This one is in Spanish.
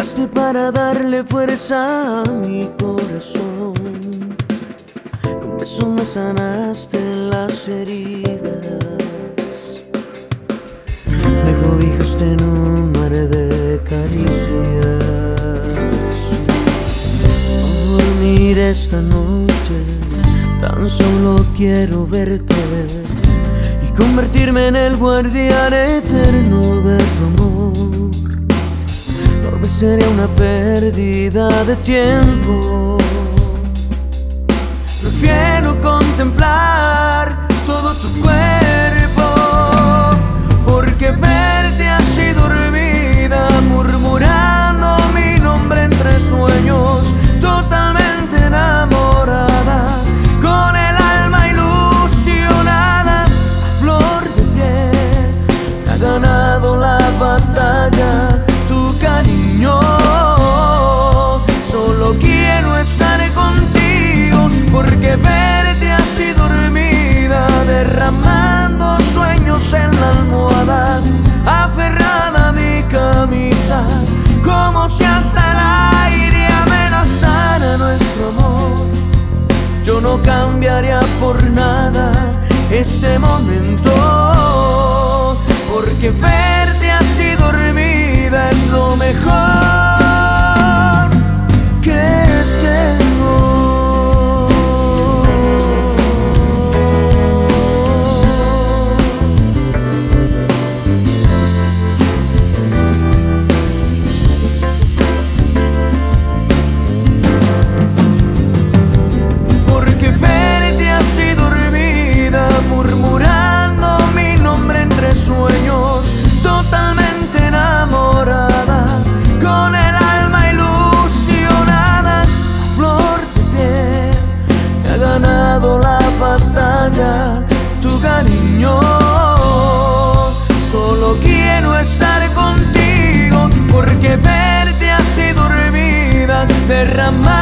Llegaste para darle fuerza a mi corazón. Con besos me sanaste las heridas. Me cobijaste en un mar de caricias. Al dormir esta noche, tan solo quiero verte y convertirme en el guardián eterno de tu amor. Dormir sería una pérdida de tiempo. Prefiero contemplar todo tu cuerpo, porque verte así dormida, murmurando mi nombre entre sueños, totalmente enamorada, con el alma ilusionada, a flor de piel, ha ganado la batalla tu cariño. Solo quiero estar contigo, porque verte así dormida, derramando sueños en la almohada, aferrada a mi camisa, como si hasta el aire amenazara nuestro amor. Yo no cambiaría por nada este momento, porque verte así dormida es lo mejor que tengo. Porque verte así dormida, murmurando mi nombre entre sueños, totalmente enamorada, con el alma ilusionada, a flor de piel, ha ganado la batalla tu cariño. Solo quiero estar contigo, porque verte así dormida, derramada